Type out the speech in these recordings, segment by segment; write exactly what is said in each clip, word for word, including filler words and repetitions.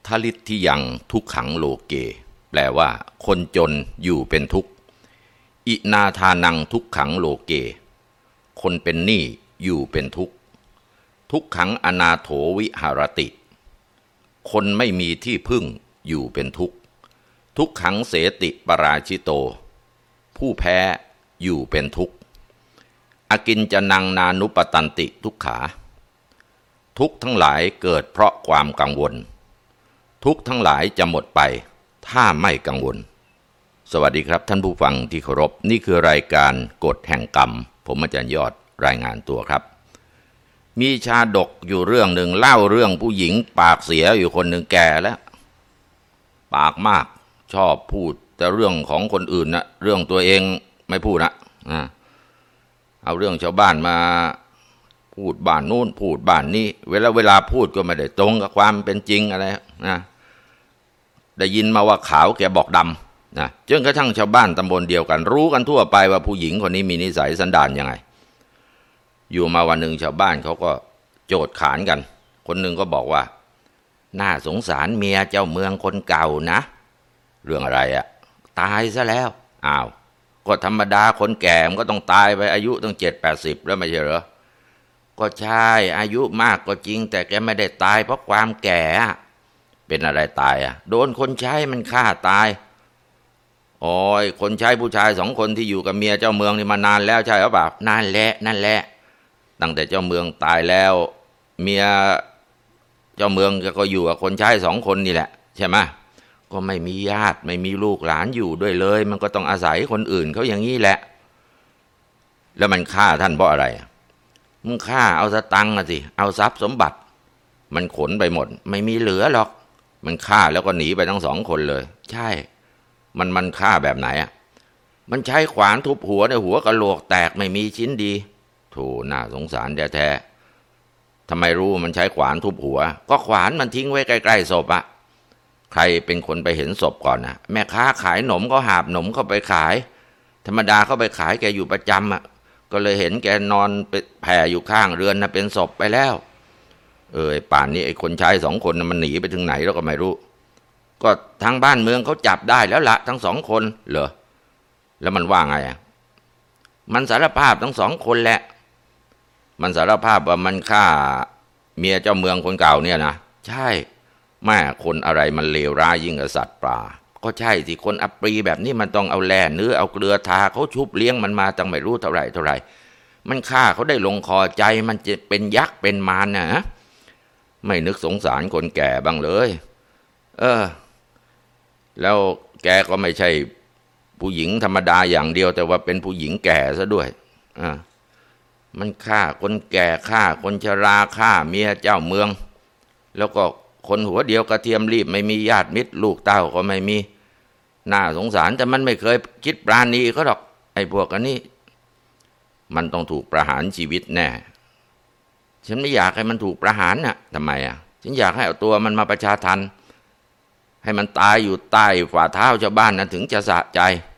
ทลิทธิยังทุกขังโลเกแปลว่าคนจนอยู่เป็นทุกข์อินาทานังทุกขังโลเกคนเป็นหนี้อยู่เป็นทุกข์ทุกขังอนาโถวิหารติคนไม่มีที่พึ่งอยู่เป็นทุกข์ทุกขังเสติปราชิโตผู้แพ้อยู่เป็นทุกข์อกินจนังนานุปตันติทุกขาทุกทั้งหลายเกิดเพราะความกังวลทุกทั้งหลายจะหมดไปถ้าไม่กังวลสวัสดีครับท่านผู้ฟังที่เคารพนี่คือรายการกฎแห่งกรรมผมอาจารย์ยอดรายงานตัวครับมีชาดกอยู่เรื่องหนึ่งเล่าเรื่องผู้หญิงปากเสียอยู่คนหนึ่งแก่แล้วปากมากชอบพูดแต่เรื่องของคนอื่นนะเรื่องตัวเองไม่พูดนะอ่าเอาเรื่องชาวบ้านมาพูดบ้านนู้นพูดบ้านนี้เวลาเวลาพูดก็ไม่ได้ตรงกับความเป็นจริงอะไรนะได้ยินมาว่าขาวแกบอกดำนะจนกระทั่งชาวบ้านตำบลเดียวกันรู้กันทั่วไปว่าผู้หญิงคนนี้มีนิสัยสันดานยังไงอยู่มาวันหนึ่งชาวบ้านเขาก็โจทย์ขานกันคนหนึ่งก็บอกว่าน่าสงสารเมียเจ้าเมืองคนเก่านะเรื่องอะไรอะตายซะแล้วอ้าวก็ธรรมดาคนแก่มันก็ต้องตายไปอายุตั้งเจ็ดแปดสิบแล้วไม่ใช่เหรอก็ใช่อายุมากก็จริงแต่แกไม่ได้ตายเพราะความแก่เป็นอะไรตายอ่ะโดนคนใช้มันฆ่าตายโอ้ยคนใช้ผู้ชายสองคนที่อยู่กับเมียเจ้าเมืองนี่มานานแล้วใช่หรือเปล่านานแหละนั่นแหละตั้งแต่เจ้าเมืองตายแล้วเมียเจ้าเมืองก็อยู่กับคนใช้สองคนนี่แหละใช่ไหมก็ไม่มีญาติไม่มีลูกหลานอยู่ด้วยเลยมันก็ต้องอาศัยคนอื่นเขาอย่างนี้แหละแล้วมันฆ่าท่านเพราะอะไรมึงฆ่าเอาสตังค์อะสิเอาทรัพย์สมบัติมันขนไปหมดไม่มีเหลือหรอกมันฆ่าแล้วก็หนีไปทั้งสองคนเลยใช่มันมันฆ่าแบบไหนอ่ะมันใช้ขวานทุบหัวในหัวกะโหลกแตกไม่มีชิ้นดีโธ่น่าสงสารแท้ๆทำไมรู้มันใช้ขวานทุบหัวก็ขวานมันทิ้งไว้ใกล้ๆศพอะใครเป็นคนไปเห็นศพก่อนนะแม่ค้าขายหนมก็หาบหนมเข้าไปขายธรรมดาเข้าไปขายแกอยู่ประจำอะก็เลยเห็นแกนอนแผ่อยู่ข้างเรือนนะเป็นศพไปแล้วเออป่านนี้ไอ้คนใช้สองคนมันหนีไปถึงไหนแล้วก็ไม่รู้ก็ทางบ้านเมืองเขาจับได้แล้วละทั้งสองคนเหรอแล้วมันว่าไงอ่ะมันสารภาพทั้งสองคนแหละมันสารภาพว่ามันฆ่าเมียเจ้าเมืองคนเก่าเนี่ยนะใช่แม่คนอะไรมันเลวร้ายยิ่งกว่าสัตว์ป่าก็ใช่สิคนอัปรีแบบนี้มันต้องเอาแล่เนื้อเอาเกลือทาเขาชุบเลี้ยงมันมาตั้งไม่รู้เท่าไหร่เท่าไหร่มันฆ่าเขาได้ลงคอใจมันจะเป็นยักษ์เป็นมารนะฮะไม่นึกสงสารคนแก่บ้างเลยเออแล้วแกก็ไม่ใช่ผู้หญิงธรรมดาอย่างเดียวแต่ว่าเป็นผู้หญิงแก่ซะด้วยอ่ามันฆ่าคนแก่ฆ่าคนชราฆ่าเมียเจ้าเมืองแล้วก็คนหัวเดียวกระเทียมรีบไม่มีญาติมิตรลูกเต้าก็ไม่มีน่าสงสารแต่มันไม่เคยคิดปราณีเขาหรอกไอ้พวกอันนี้มันต้องถูกประหารชีวิตแน่ฉันไม่อยากให้มันถูกประหารน่ะทำไมอ่ะฉันอยากให้เอาตัวมันมาประชาทันให้มันตายอยู่ใต้ฝ่าเท้าชาวบ้านนะถึงจะสะใจ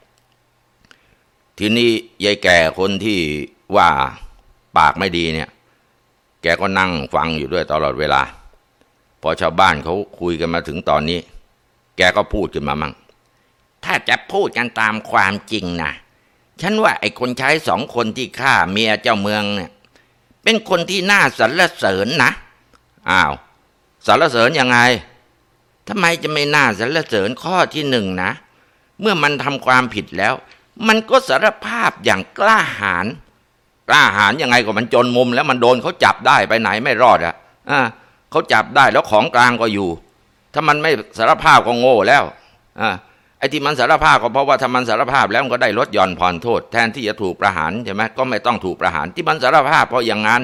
ทีนี้ยายแก่คนที่ว่าปากไม่ดีเนี่ยแกก็นั่งฟังอยู่ด้วยตลอดเวลาพอชาวบ้านเขาคุยกันมาถึงตอนนี้แกก็พูดขึ้นมามั่งถ้าจะพูดกันตามความจริงนะฉันว่าไอ้คนใช้สองคนที่ฆ่าเมียเจ้าเมืองเนี่ยเป็นคนที่น่าสรรเสริญนะอ้าวสรรเสริญยังไงทำไมจะไม่น่าสรรเสริญข้อที่หนึ่งนะเมื่อมันทำความผิดแล้วมันก็สารภาพอย่างกล้าหาญกล้าหาญยังไงก็มันจนมุมแล้วมันโดนเขาจับได้ไปไหนไม่รอดอ่ะอ่าเขาจับได้แล้วของกลางก็อยู่ถ้ามันไม่สารภาพก็โง่แล้วอ่าไอ้ที่มันสารภาพก็เพราะว่าถ้ามันสารภาพแล้วมันก็ได้ลดหย่อนผ่อนโทษแทนที่จะถูกประหารใช่ไหมก็ไม่ต้องถูกประหารที่มันสารภาพเพราะอย่างนั้น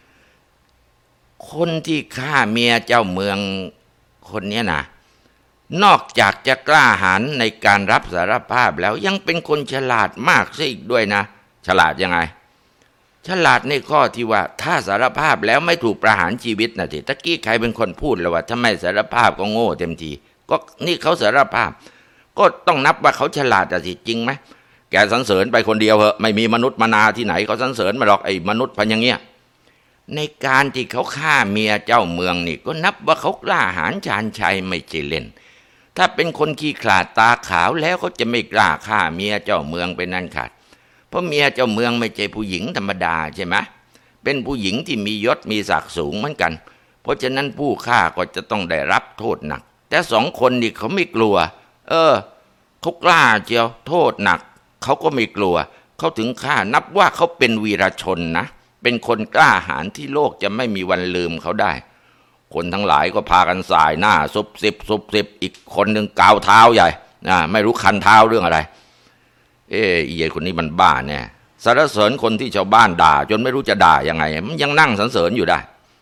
คนที่ฆ่าเมียเจ้าเมืองคนนี้นะนอกจากจะกล้าหาญในการรับสารภาพแล้วยังเป็นคนฉลาดมากซะอีกด้วยนะฉลาดยังไงฉลาดในข้อที่ว่าถ้าสารภาพแล้วไม่ถูกประหารชีวิตนะทีตะกี้ใครเป็นคนพูดแล้วว่าถ้าไม่สารภาพก็โง่เต็มทีก็นี่เขาสารภาพก็ต้องนับว่าเขาฉลาดแต่สิจริงไหมแกสรรเสริญไปคนเดียวเหอะไม่มีมนุษย์มนาที่ไหนเขาสรรเสริญมาหรอกไอ้มนุษย์พันอย่างเงี้ยในการที่เขาฆ่าเมียเจ้าเมืองนี่ก็นับว่าเขากล้าหาญชาญชัยไม่ใช่เล่นถ้าเป็นคนขี้ขลาดตาขาวแล้วเขาจะไม่กล้าฆ่าเมียเจ้าเมืองเป็นนั่นขาดเพราะเมียเจ้าเมืองไม่ใช่ผู้หญิงธรรมดาใช่ไหมเป็นผู้หญิงที่มียศมีศักดิ์สูงเหมือนกันเพราะฉะนั้นผู้ฆ่าก็จะต้องได้รับโทษหนักแต่สองคนนี่เขาไม่กลัวเออเขากล้าเจียวโทษหนักเขาก็ไม่กลัวเขาถึงฆ่านับว่าเขาเป็นวีรชนนะเป็นคนกล้าหาญที่โลกจะไม่มีวันลืมเขาได้คนทั้งหลายก็พากันสายหน้าซุบซิบซุบซิบอีกคนหนึ่งกาวเท้าใหญ่นะไม่รู้คันเท้าเรื่องอะไรเอ้อีไอ้คนนี้มันบ้าแน่สรรเสริญคนที่ชาวบ้านด่าจนไม่รู้จะด่ายังไงมันยังนั่งสรรเสริญอยู่ได้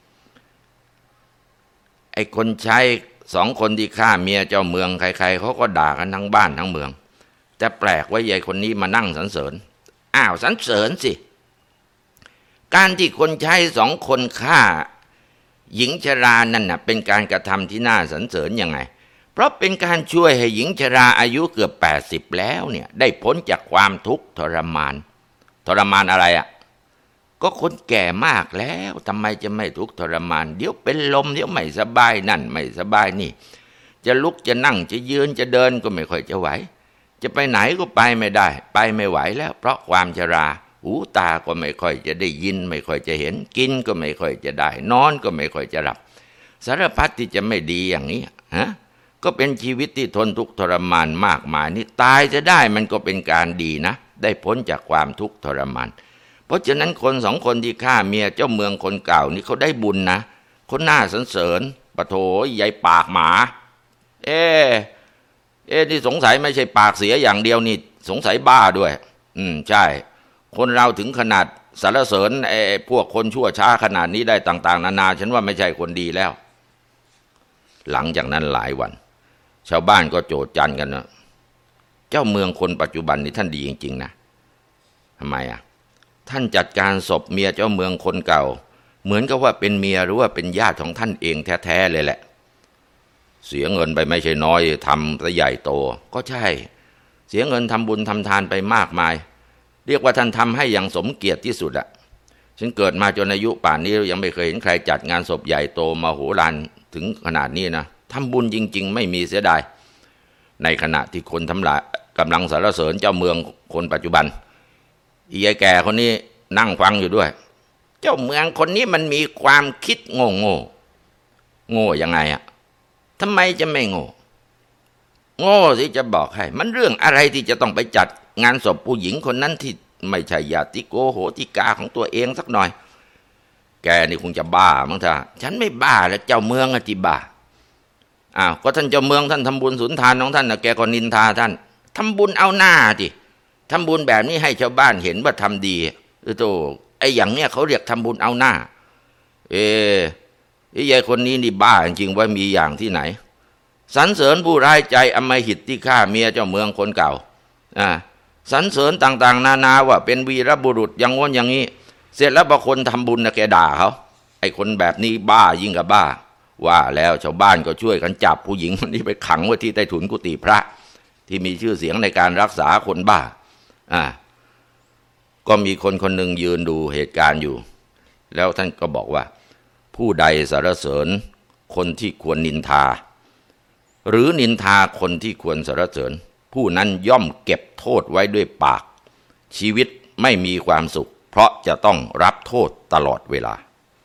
ไอ้คนใช้สองคนที่ฆ่าเมียเจ้าเมืองใครๆเขาก็ด่ากันทั้งบ้านทั้งเมืองแต่แปลกว่าไอ้คนนี้มานั่งสรรเสริญอ้าวสรรเสริญสิการที่คนใช้สองคนฆ่าหญิงชรานั่นน่ะเป็นการกระทำที่น่าสรรเสริญยังไงเพราะเป็นการช่วยให้หญิงชราอายุเกือบแปดสิบแล้วเนี่ยได้พ้นจากความทุกข์ทรมานทรมานอะไรอ่ะก็คนแก่มากแล้วทำไมจะไม่ทุกข์ทรมานเดี๋ยวเป็นลมเดี๋ยวไม่สบายนั่นไม่สบายนี่จะลุกจะนั่งจะยืนจะเดินก็ไม่ค่อยจะไหวจะไปไหนก็ไปไม่ได้ไปไม่ไหวแล้วเพราะความชราหูตาก็ไม่ค่อยจะได้ยินไม่ค่อยจะเห็นกินก็ไม่ค่อยจะได้นอนก็ไม่ค่อยจะหลับสารพัดที่จะไม่ดีอย่างนี้ฮะก็เป็นชีวิตที่ทนทุกข์ทรมานมากมายนี่ตายจะได้มันก็เป็นการดีนะได้พ้นจากความทุกข์ทรมานเพราะฉะนั้นคนสองคนที่ฆ่าเมียเจ้าเมืองคนเก่านี่เขาได้บุญนะคนน่าสรรเสริญปะโถใหญ่ปากหมาเอ๊เอ๊ที่สงสัยไม่ใช่ปากเสียอย่างเดียวนี่สงสัยบ้าด้วยอืมใช่คนเราถึงขนาดสรรเสริญไอ้พวกคนชั่วช้าขนาดนี้ได้ต่างๆนานาฉันว่าไม่ใช่คนดีแล้วหลังจากนั้นหลายวันชาวบ้านก็โจษจันกันนะเจ้าเมืองคนปัจจุบันนี่ท่านดีจริงๆนะทำไมอ่ะท่านจัดการศพเมียเจ้าเมืองคนเก่าเหมือนกับว่าเป็นเมียหรือว่าเป็นญาติของท่านเองแท้ๆเลยแหละเสียเงินไปไม่ใช่น้อยทำซะใหญ่โตก็ใช่เสียเงินทำบุญทำทานไปมากมายเรียกว่าท่านทำให้อย่างสมเกียรติที่สุดอะฉันเกิดมาจนอายุป่านนี้ยังไม่เคยเห็นใครจัดงานศพใหญ่โตมโหฬารถึงขนาดนี้นะทำบุญจริงๆไม่มีเสียดายในขณะที่คนทำลายกำลังสรรเสริญเจ้าเมืองคนปัจจุบันอียายแก่คนนี้นั่งฟังอยู่ด้วยเจ้าเมืองคนนี้มันมีความคิดโง่โง่โง่ยังไงอะทำไมจะไม่โง่โง่สิจะบอกให้มันเรื่องอะไรที่จะต้องไปจัดงานศพผู้หญิงคนนั้นที่ไม่ใช่ญาติโกโหติกาของตัวเองสักหน่อยแกนี่คงจะบ้ามั้งท่าฉันไม่บ้าแล้วเจ้าเมืองอะที่บ้าอ้าวก็ท่านเจ้าเมืองท่านทำบุญสุนทานของท่านนะแกก็นินทาท่านทำบุญเอาหน้าดิทำบุญแบบนี้ให้ชาวบ้านเห็นว่าทำดีเออโตไอ้อย่างเนี้ยเขาเรียกทำบุญเอาหน้าเออไอ้ยายคนนี้นี่บ้าจริงว่ามีอย่างที่ไหนสรรเสริญผู้ร้ายใจอำมหิตที่ฆ่าเมียเจ้าเมืองคนเก่าอ่าสรรเสริญต่างๆนานาว่าเป็นวีรบุรุษอย่างง้นอย่างนี้เสร็จแล้วบางคนทำบุญนะแกด่าเขาไอ้คนแบบนี้บ้ายิ่งกับบ้าว่าแล้วชาวบ้านก็ช่วยกันจับผู้หญิงคนนี้ไปขังไว้ที่ใต้ถุนกุฏิพระที่มีชื่อเสียงในการรักษาคนบ้าอ่าก็มีคนคนหนึ่งยืนดูเหตุการณ์อยู่แล้วท่านก็บอกว่าผู้ใดสรรเสริญคนที่ควรนินทาหรือนินทาคนที่ควรสรรเสริญผู้นั้นย่อมเก็บโทษไว้ด้วยปากชีวิตไม่มีความสุขเพราะจะต้องรับโทษตลอดเวลา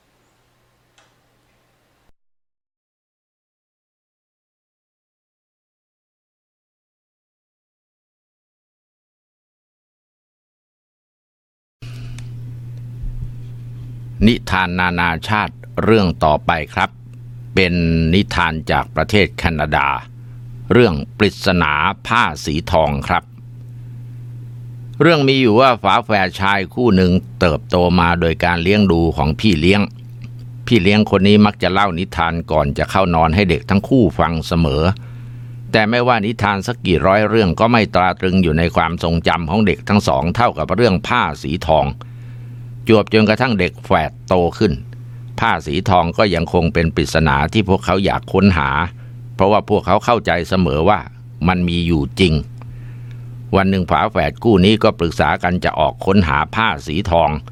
นิทานนานาชาติเรื่องต่อไปครับเป็นนิทานจากประเทศแคนาดาเรื่องปริศนาผ้าสีทองครับเรื่องมีอยู่ว่าฝาแฝดชายคู่หนึ่งเติบโตมาโดยการเลี้ยงดูของพี่เลี้ยงพี่เลี้ยงคนนี้มักจะเล่านิทานก่อนจะเข้านอนให้เด็กทั้งคู่ฟังเสมอแต่ไม่ว่านิทานสักกี่ร้อยเรื่องก็ไม่ตราตรึงอยู่ในความทรงจำของเด็กทั้งสองเท่ากับเรื่องผ้าสีทองจวบจนกระทั่งเด็กแฝดโตขึ้นผ้าสีทองก็ยังคงเป็นปริศนาที่พวกเขาอยากค้นหาเพราะว่าพวกเขาเข้าใจเสมอว่ามันมีอยู่จริงวันหนึ่งฝาแฝดคู่นี้ก็ปรึกษากันจะออกค้นหาผ้าสีทอง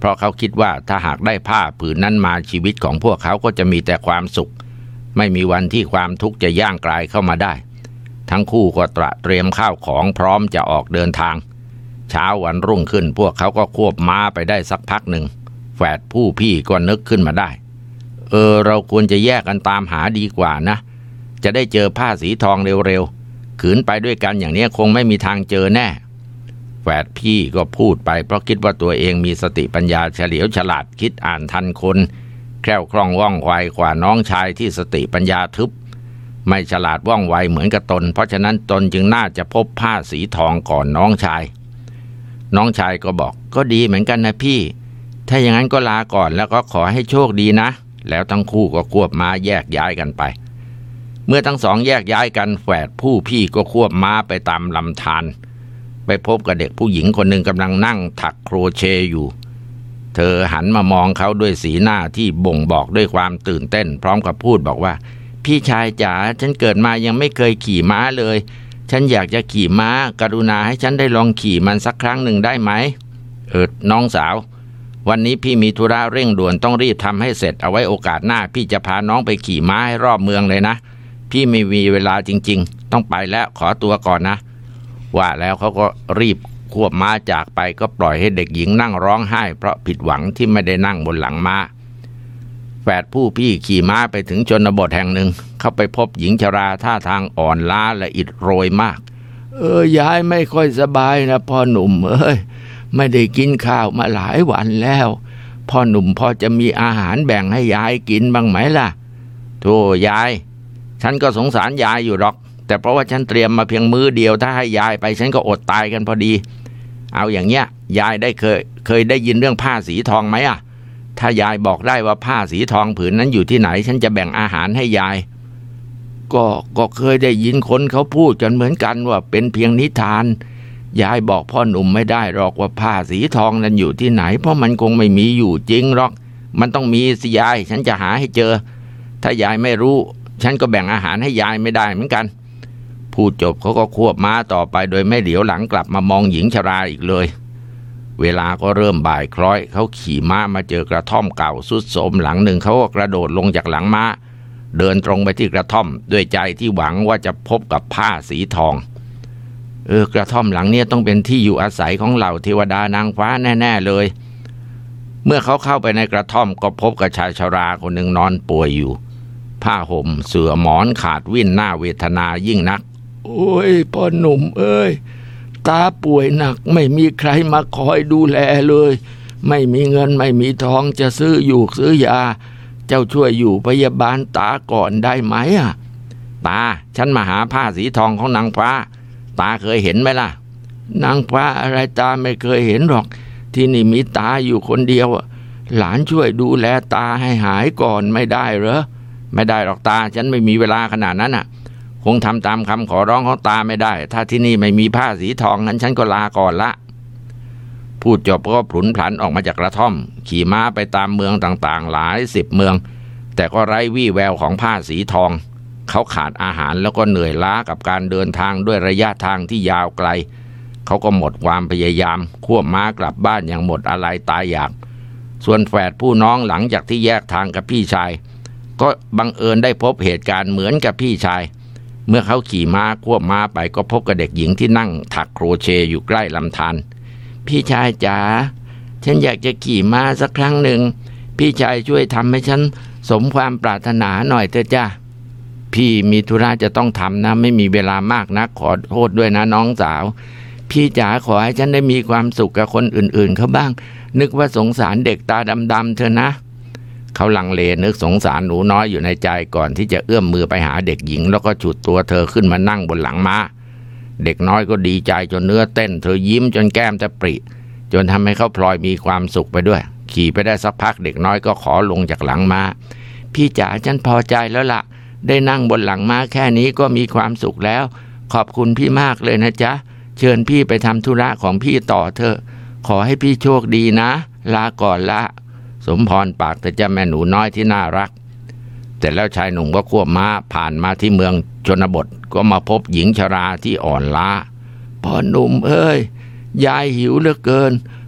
เพราะเขาคิดว่าถ้าหากได้ผ้าผืนนั้นมาชีวิตของพวกเขาก็จะมีแต่ความสุขไม่มีวันที่ความทุกข์จะย่างกรายเข้ามาได้ทั้งคู่ก็ตระเตรียมข้าวของพร้อมจะออกเดินทางเช้าวันรุ่งขึ้นพวกเขาก็ควบม้าไปได้สักพักหนึ่งแฝดผู้พี่ก็นึกขึ้นมาได้เออเราควรจะแยกกันตามหาดีกว่านะจะได้เจอผ้าสีทองเร็วๆขืนไปด้วยกันอย่างนี้คงไม่มีทางเจอแน่แฝดพี่ก็พูดไปเพราะคิดว่าตัวเองมีสติปัญญาเฉลียวฉลาดคิดอ่านทันคนแคล่วคล่องว่องไวกว่าน้องชายที่สติปัญญาทึบไม่ฉลาดว่องไวเหมือนกับตนเพราะฉะนั้นตนจึงน่าจะพบผ้าสีทองก่อนน้องชายน้องชายก็บอกก็ดีเหมือนกันนะพี่ถ้าอย่างนั้นก็ลาก่อนแล้วก็ขอให้โชคดีนะแล้วทั้งคู่ก็ควบม้าแยกย้ายกันไปเมื่อทั้งสองแยกย้ายกันแฝดผู้พี่ก็ควบม้าไปตามลำธารไปพบกับเด็กผู้หญิงคนหนึ่งกำลังนั่งถักโครเชต์อยู่เธอหันมามองเขาด้วยสีหน้าที่บ่งบอกด้วยความตื่นเต้นพร้อมกับพูดบอกว่าพี่ชายจ๋าฉันเกิดมายังไม่เคยขี่ม้าเลยฉันอยากจะขี่ม้ากรุณาให้ฉันได้ลองขี่มันสักครั้งหนึ่งได้ไหมเออน้องสาววันนี้พี่มีธุระเร่งด่วนต้องรีบทำให้เสร็จเอาไว้โอกาสหน้าพี่จะพาน้องไปขี่ม้าให้รอบเมืองเลยนะพี่ไม่มีเวลาจริงๆต้องไปแล้วขอตัวก่อนนะว่าแล้วเขาก็รีบควบม้าจากไปก็ปล่อยให้เด็กหญิงนั่งร้องไห้เพราะผิดหวังที่ไม่ได้นั่งบนหลังม้าแฝดผู้พี่ขี่ม้าไปถึงชนบทแห่งหนึ่งเขาไปพบหญิงชราท่าทางอ่อนล้าและอิดโรยมากเออยายไม่ค่อยสบายนะพ่อหนุ่มเอ้ยไม่ได้กินข้าวมาหลายวันแล้วพ่อหนุ่มพอจะมีอาหารแบ่งให้ยายกินบ้างไหมล่ะโธ่ยายฉันก็สงสารยายอยู่หรอกแต่เพราะว่าฉันเตรียมมาเพียงมื้อเดียวถ้าให้ยายไปฉันก็อดตายกันพอดีเอาอย่างเงี้ยยายได้เคยเคยได้ยินเรื่องผ้าสีทองไหมอ่ะถ้ายายบอกได้ว่าผ้าสีทองผืนนั้นอยู่ที่ไหนฉันจะแบ่งอาหารให้ยายก็ก็เคยได้ยินคนเขาพูดกันเหมือนกันว่าเป็นเพียงนิทานยายบอกพ่อหนุ่มไม่ได้หรอกว่าผ้าสีทองนั้นอยู่ที่ไหนเพราะมันคงไม่มีอยู่จริงหรอกมันต้องมีสิยายฉันจะหาให้เจอถ้ายายไม่รู้ฉันก็แบ่งอาหารให้ยายไม่ได้เหมือนกันพูดจบเขาก็ควบม้าต่อไปโดยไม่เหลียวหลังกลับมามองหญิงชราอีกเลยเวลาก็เริ่มบ่ายคล้อยเขาขี่ม้ามาเจอกระท่อมเก่าทรุดโทรมหลังหนึ่งเขาก็กระโดดลงจากหลังม้าเดินตรงไปที่กระท่อมด้วยใจที่หวังว่าจะพบกับผ้าสีทองเออกระท่อมหลังนี้ต้องเป็นที่อยู่อาศัยของเหล่าเทวดานางฟ้าแน่ๆเลยเมื่อเขาเข้าไปในกระท่อมก็พบกับชายชราคนหนึ่งนอนป่วยอยู่ผ้าห่มเสื่อหมอนขาดวิ่นหน้าเวทนายิ่งนักโอ้ยพ่อหนุ่มเอ้ยตาป่วยหนักไม่มีใครมาคอยดูแลเลยไม่มีเงินไม่มีทองจะซื้ออยู่ซื้อยาเจ้าช่วยอยู่พยาบาลตาก่อนได้ไหมอ่ะตาฉันมาหาผ้าสีทองของนางฟ้าตาเคยเห็นไหมล่ะนางฟ้าอะไรตาไม่เคยเห็นหรอกที่นี่มีตาอยู่คนเดียวหลานช่วยดูแลตาให้หายก่อนไม่ได้เหรอไม่ได้หรอกตาฉันไม่มีเวลาขนาดนั้นอ่ะคงทำตามคำขอร้องของตาไม่ได้ถ้าที่นี่ไม่มีผ้าสีทองนั้นฉันก็ลาก่อนละพูดจบก็ผุนผันออกมาจากกระท่อมขี่ม้าไปตามเมืองต่างๆหลายสิบเมืองแต่ก็ไร้วี่แววของผ้าสีทองเขาขาดอาหารแล้วก็เหนื่อยล้ากับการเดินทางด้วยระยะทางที่ยาวไกลเขาก็หมดความพยายามควบม้ากลับบ้านอย่างหมดอะไรตายอยากส่วนแฝดผู้น้องหลังจากที่แยกทางกับพี่ชายก็บังเอิญได้พบเหตุการณ์เหมือนกับพี่ชายเมื่อเขาขี่ม้าควบม้าไปก็พบกับเด็กหญิงที่นั่งถักโครเชต์อยู่ใกล้ลำธารพี่ชายจ๋าฉันอยากจะขี่ม้าสักครั้งหนึ่งพี่ชายช่วยทำให้ฉันสมความปรารถนาหน่อยเถอะจ้ะพี่มีธุระจะต้องทำนะไม่มีเวลามากนักขอโทษด้วยนะน้องสาวพี่จ๋าขอให้ฉันได้มีความสุขกับคนอื่นๆเขาบ้างนึกว่าสงสารเด็กตาดำๆเธอนะเขาลังเลนึกสงสารหนูน้อยอยู่ในใจก่อนที่จะเอื้อมมือไปหาเด็กหญิงแล้วก็ฉุดตัวเธอขึ้นมานั่งบนหลังม้าเด็กน้อยก็ดีใจจนเนื้อเต้นเธอยิ้มจนแก้มจะปริจนทำให้เขาพลอยมีความสุขไปด้วยขี่ไปได้สักพักเด็กน้อยก็ขอลงจากหลังม้าพี่จ๋าฉันพอใจแล้วล่ะได้นั่งบนหลังม้าแค่นี้ก็มีความสุขแล้วขอบคุณพี่มากเลยนะจ๊ะเชิญพี่ไปทำธุระของพี่ต่อเถอะขอให้พี่โชคดีนะลาก่อนละสมพรปากแต่เจ้าแม่หนูน้อยที่น่ารักแต่แล้วชายหนุ่มก็ควบม้าผ่านมาที่เมืองชนบทก็มาพบหญิงชราที่อ่อนล้าพ่อหนุ่มเอ้ยยายหิวเหลือเกิน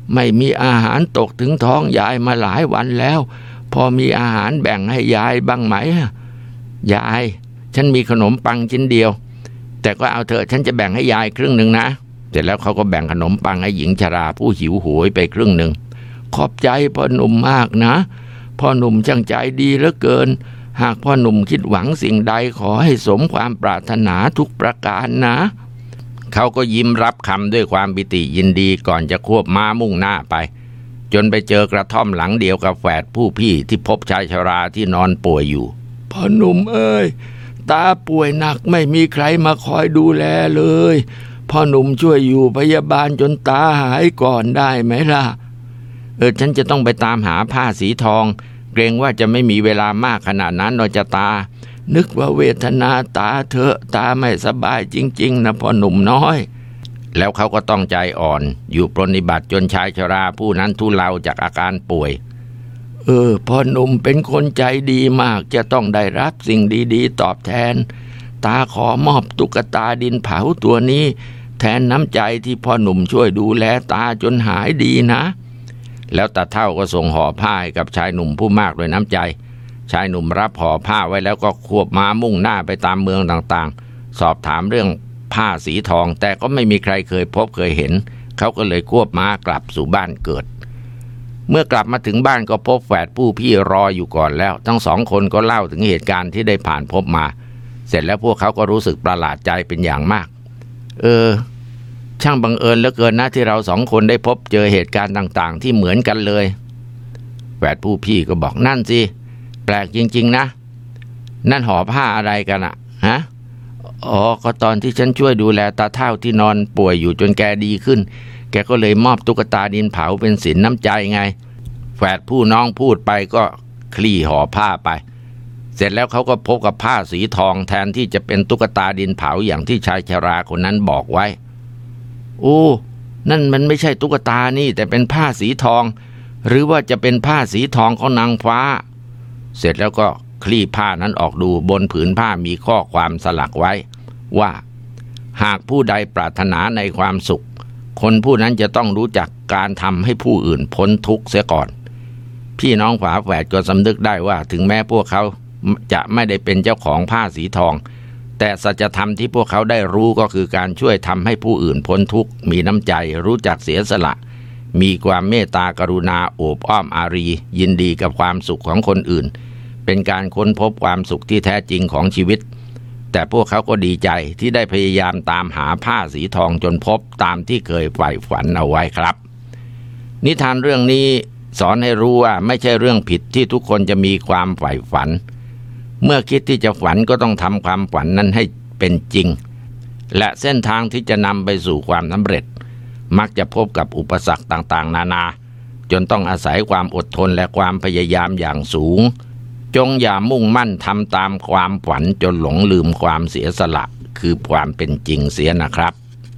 ไม่มีอาหารตกถึงท้องยายมาหลายวันแล้วพอมีอาหารแบ่งให้ยายบ้างไหมยายฉันมีขนมปังชิ้นเดียวแต่ก็เอาเถอะฉันจะแบ่งให้ยายครึ่งหนึ่งนะเสร็จแล้วเขาก็แบ่งขนมปังให้หญิงชราผู้หิวโหยไปครึ่งหนึ่งขอบใจพ่อหนุ่มมากนะพ่อหนุ่มช่างใจดีเหลือเกินหากพ่อหนุ่มคิดหวังสิ่งใดขอให้สมความปรารถนาทุกประการนะเขาก็ยิ้มรับคำด้วยความปิติยินดีก่อนจะควบม้ามุ่งหน้าไปจนไปเจอกระท่อมหลังเดียวกับแฝดผู้พี่ที่พบชายชราที่นอนป่วยอยู่พ่อหนุ่มเอ้ยตาป่วยหนักไม่มีใครมาคอยดูแลเลยพ่อหนุ่มช่วยอยู่พยาบาลจนตาหายก่อนได้ไหมล่ะเออฉันจะต้องไปตามหาผ้าสีทองเกรงว่าจะไม่มีเวลามากขนาดนั้นหรอกจะตานึกว่าเวทนาตาเถอะตาไม่สบายจริงๆนะพ่อหนุ่มน้อยแล้วเขาก็ต้องใจอ่อนอยู่ปรนนิบัติจนชายชราผู้นั้นทุเลาจากอาการป่วยเออพ่อหนุ่มเป็นคนใจดีมากจะต้องได้รับสิ่งดีๆตอบแทนตาขอมอบตุ๊กตาดินเผาตัวนี้แทนน้ำใจที่พ่อหนุ่มช่วยดูแลตาจนหายดีนะแล้วตาเฒ่าก็ส่งห่อผ้าให้กับชายหนุ่มผู้มากด้วยน้ำใจชายหนุ่มรับห่อผ้าไว้แล้วก็ควบม้ามุ่งหน้าไปตามเมืองต่างๆสอบถามเรื่องผ้าสีทองแต่ก็ไม่มีใครเคยพบเคยเห็นเขาก็เลยควบม้ากลับสู่บ้านเกิดเมื่อกลับมาถึงบ้านก็พบแฝดผู้พี่รออยู่ก่อนแล้วทั้งสองคนก็เล่าถึงเหตุการณ์ที่ได้ผ่านพบมาเสร็จแล้วพวกเขาก็รู้สึกประหลาดใจเป็นอย่างมากเออช่างบังเอิญเหลือเกินนะที่เราสองคนได้พบเจอเหตุการณ์ต่างๆที่เหมือนกันเลยแฝดผู้พี่ก็บอกนั่นสิแปลกจริงๆนะนั่นห่อผ้าอะไรกันอะฮะอ๋อก็ตอนที่ฉันช่วยดูแลตาเฒ่าที่นอนป่วยอยู่จนแกดีขึ้นแกก็เลยมอบตุ๊กตาดินเผาเป็นสินน้ำใจไงแฝดผู้น้องพูดไปก็คลี่ห่อผ้าไปเสร็จแล้วเขาก็พบกับผ้าสีทองแทนที่จะเป็นตุ๊กตาดินเผาอย่างที่ชายชราคนนั้นบอกไว้โอ้นั่นมันไม่ใช่ตุ๊กตานี่แต่เป็นผ้าสีทองหรือว่าจะเป็นผ้าสีทองของนางฟ้าเสร็จแล้วก็คลี่ผ้านั้นออกดูบนผืนผ้ามีข้อความสลักไว้ว่าหากผู้ใดปรารถนาในความสุขคนผู้นั้นจะต้องรู้จักการทำให้ผู้อื่นพ้นทุกข์เสียก่อนพี่น้องฝาแฝดก็สำนึกได้ว่าถึงแม้พวกเขาจะไม่ได้เป็นเจ้าของผ้าสีทองแต่สัจธรรมที่พวกเขาได้รู้ก็คือการช่วยทำให้ผู้อื่นพ้นทุกข์มีน้ำใจรู้จักเสียสละมีความเมตตากรุณาโอบอ้อมอารียินดีกับความสุขของคนอื่นเป็นการค้นพบความสุขที่แท้จริงของชีวิตแต่พวกเขาก็ดีใจที่ได้พยายามตามหาผ้าสีทองจนพบตามที่เคยใฝ่ฝันเอาไว้ครับนิทานเรื่องนี้สอนให้รู้ว่าไม่ใช่เรื่องผิดที่ทุกคนจะมีความใฝ่ฝันเมื่อคิดที่จะฝันก็ต้องทำความฝันนั้นให้เป็นจริงและเส้นทางที่จะนำไปสู่ความสำเร็จมักจะพบกับอุปสรรคต่างๆนานาจนต้องอาศัยความอดทนและความพยายามอย่างสูงจงอย่ามุ่งมั่นทำตามความฝันจนหลงลืมความเสียสละคือความเป็นจริงเสียนะครับ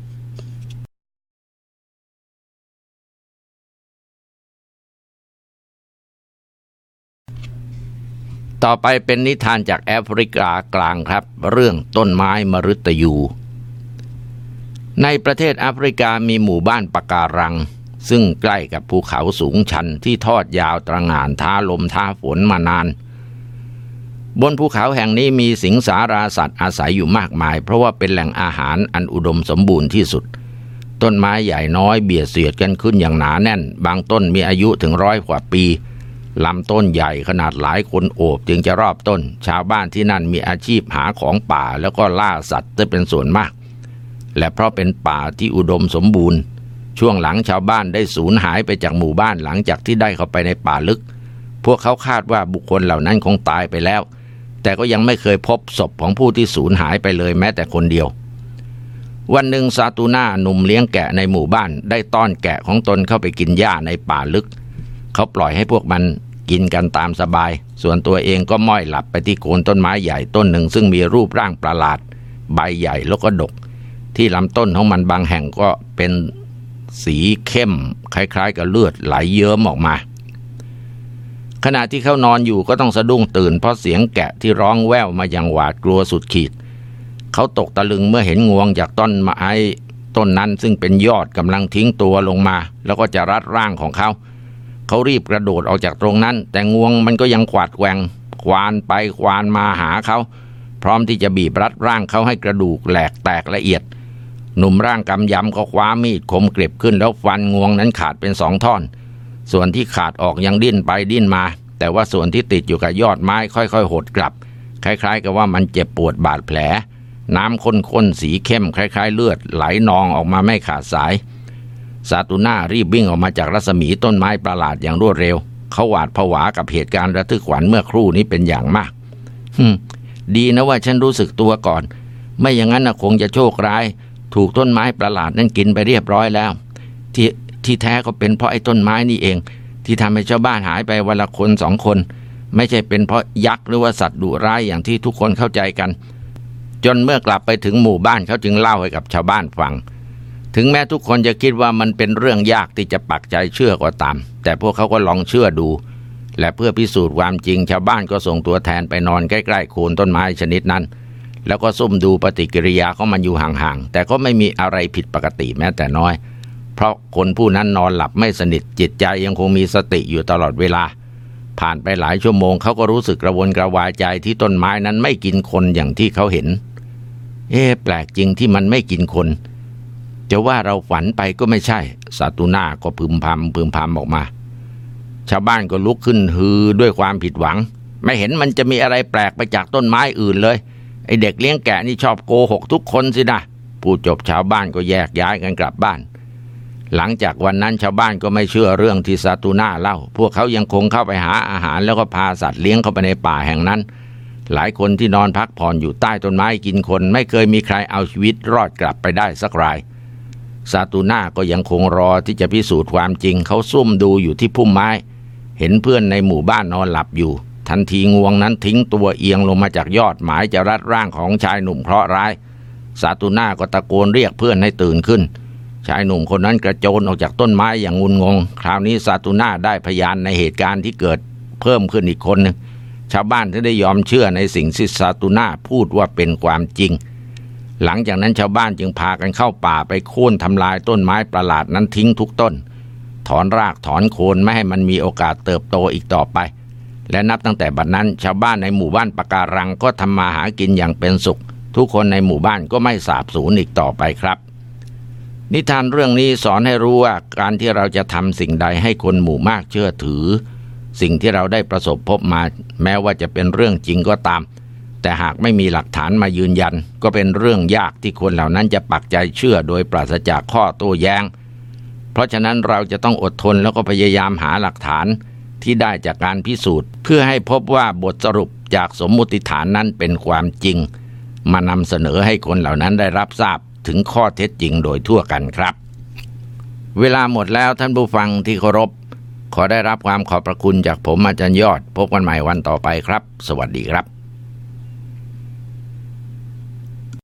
ต่อไปเป็นนิทานจากแอฟริกากลางครับเรื่องต้นไม้มฤตยูในประเทศแอฟริกามีหมู่บ้านปะการังซึ่งใกล้กับภูเขาสูงชันที่ทอดยาวตระหง่านท้าลมท้าฝนมานานบนภูเขาแห่งนี้มีสิงสาราสัตว์อาศัยอยู่มากมายเพราะว่าเป็นแหล่งอาหารอันอุดมสมบูรณ์ที่สุดต้นไม้ใหญ่น้อยเบียดเสียดกันขึ้นอย่างหนาแน่นบางต้นมีอายุถึงร้อยกว่าปีลำต้นใหญ่ขนาดหลายคนโอบจึงจะรอบต้นชาวบ้านที่นั่นมีอาชีพหาของป่าแล้วก็ล่าสัตว์เป็นส่วนมากและเพราะเป็นป่าที่อุดมสมบูรณ์ช่วงหลังชาวบ้านได้สูญหายไปจากหมู่บ้านหลังจากที่ได้เข้าไปในป่าลึกพวกเขาคาดว่าบุคคลเหล่านั้นคงตายไปแล้วแต่ก็ยังไม่เคยพบศพของผู้ที่สูญหายไปเลยแม้แต่คนเดียววันหนึ่งซาตูน่าหนุ่มเลี้ยงแกะในหมู่บ้านได้ต้อนแกะของตนเข้าไปกินหญ้าในป่าลึกเขาปล่อยให้พวกมันกินกันตามสบายส่วนตัวเองก็ม้อยหลับไปที่โคนต้นไม้ใหญ่ต้นหนึ่งซึ่งมีรูปร่างประหลาดใบใหญ่แล้วก็ดกที่ลำต้นของมันบางแห่งก็เป็นสีเข้มคล้ายๆกับเลือดไหลเยิ้มออกมาขณะที่เขานอนอยู่ก็ต้องสะดุ้งตื่นเพราะเสียงแกะที่ร้องแว่วมาอย่างหวาดกลัวสุดขีดเขาตกตะลึงเมื่อเห็นงวงจากต้นไม้ต้นนั้นซึ่งเป็นยอดกำลังทิ้งตัวลงมาแล้วก็จะรัดร่างของเขาเขารีบกระโดดออกจากตรงนั้นแต่งวงมันก็ยังขวาดแกว่งควานไปควานมาหาเขาพร้อมที่จะบีบรัดร่างเขาให้กระดูกแหลกแตกละเอียดหนุ่มร่างกำยำก็คว้ามีดคมกริบขึ้นแล้วฟันงวงนั้นขาดเป็นสองท่อนส่วนที่ขาดออกยังดิ้นไปดิ้นมาแต่ว่าส่วนที่ติดอยู่กับยอดไม้ค่อยๆหดกลับคล้ายๆกับว่ามันเจ็บปวดบาดแผลน้ำข้นๆสีเข้มคล้ายๆเลือดไหลนองออกมาไม่ขาดสายซาตูน่ารีบวิ่งออกมาจากรัศมีต้นไม้ประหลาดอย่างรวดเร็วเขาหวาดผวากับเหตุการณ์ระทึกขวัญเมื่อครู่นี้เป็นอย่างมากฮึดีนะว่าฉันรู้สึกตัวก่อนไม่อย่างนั้นนะคงจะโชคร้ายถูกต้นไม้ประหลาดนั้นกินไปเรียบร้อยแล้วที่ที่แท้ก็เป็นเพราะไอ้ต้นไม้นี่เองที่ทำให้ชาวบ้านหายไปวันละคนสองคนไม่ใช่เป็นเพราะยักษ์หรือว่าสัตว์ดุร้ายอย่างที่ทุกคนเข้าใจกันจนเมื่อกลับไปถึงหมู่บ้านเขาจึงเล่าให้กับชาวบ้านฟังถึงแม้ทุกคนจะคิดว่ามันเป็นเรื่องยากที่จะปักใจเชื่อก็ตามแต่พวกเขาก็ลองเชื่อดูและเพื่อพิสูจน์ความจริงชาวบ้านก็ส่งตัวแทนไปนอนใกล้ๆโคนต้นไม้ชนิดนั้นแล้วก็ซุ่มดูปฏิกิริยาของมันอยู่ห่างๆแต่ก็ไม่มีอะไรผิดปกติแม้แต่น้อยเพราะคนผู้นั้นนอนหลับไม่สนิทจิตใจยังคงมีสติอยู่ตลอดเวลาผ่านไปหลายชั่วโมงเขาก็รู้สึกกระวนกระวายใจที่ต้นไม้นั้นไม่กินคนอย่างที่เขาเห็นเอ๊ะแปลกจริงที่มันไม่กินคนจะว่าเราฝันไปก็ไม่ใช่ซาตูน่าก็พึมพำพึมพำออกมาชาวบ้านก็ลุกขึ้นฮือด้วยความผิดหวังไม่เห็นมันจะมีอะไรแปลกไปจากต้นไม้อื่นเลยไอเด็กเลี้ยงแกะนี่ชอบโกหกทุกคนสินะพูดจบชาวบ้านก็แยกย้ายกันกลับบ้านหลังจากวันนั้นชาวบ้านก็ไม่เชื่อเรื่องที่ซาตูน่าเล่าพวกเขายังคงเข้าไปหาอาหารแล้วก็พาสัตว์เลี้ยงเข้าไปในป่าแห่งนั้นหลายคนที่นอนพักผ่อนอยู่ใต้ต้นไม้กินคนไม่เคยมีใครเอาชีวิตรอดกลับไปได้สักรายซาตูน่าก็ยังคงรอที่จะพิสูจน์ความจริงเขาซุ่มดูอยู่ที่พุ่มไม้เห็นเพื่อนในหมู่บ้านนอนหลับอยู่ทันทีงวงนั้นทิ้งตัวเอียงลงมาจากยอดหมายจะรัดร่างของชายหนุ่มเคราะห์ร้ายซาตูน่าก็ตะโกนเรียกเพื่อนให้ตื่นขึ้นชายหนุ่มคนนั้นกระโจนออกจากต้นไม้อย่างงุนงงคราวนี้ซาตูน่าได้พยานในเหตุการณ์ที่เกิดเพิ่มขึ้นอีกคนนึงชาวบ้านที่ได้ยอมเชื่อในสิ่งที่ซาตูน่าพูดว่าเป็นความจริงหลังจากนั้นชาวบ้านจึงพากันเข้าป่าไปโค่นทำลายต้นไม้ประหลาดนั้นทิ้งทุกต้นถอนรากถอนโคนไม่ให้มันมีโอกาสเติบโตอีกต่อไปและนับตั้งแต่บัดนั้นชาวบ้านในหมู่บ้านปะการังก็ทำมาหากินอย่างเป็นสุขทุกคนในหมู่บ้านก็ไม่สาบสูญอีกต่อไปครับนิทานเรื่องนี้สอนให้รู้ว่าการที่เราจะทำสิ่งใดให้คนหมู่มากเชื่อถือสิ่งที่เราได้ประสบพบมาแม้ว่าจะเป็นเรื่องจริงก็ตามแต่หากไม่มีหลักฐานมายืนยันก็เป็นเรื่องยากที่คนเหล่านั้นจะปักใจเชื่อโดยปราศจากข้อโต้แย้งเพราะฉะนั้นเราจะต้องอดทนแล้วก็พยายามหาหลักฐานที่ได้จากการพิสูจน์เพื่อให้พบว่าบทสรุปจากสมมุติฐานนั้นเป็นความจริงมานำเสนอให้คนเหล่านั้นได้รับทราบถึงข้อเท็จจริงโดยทั่วกันครับเวลาหมดแล้วท่านผู้ฟังที่เคารพขอได้รับความขอบพระคุณจากผมอาจารย์ยอดพบกันใหม่วันต่อไปครับสวัสดีครับ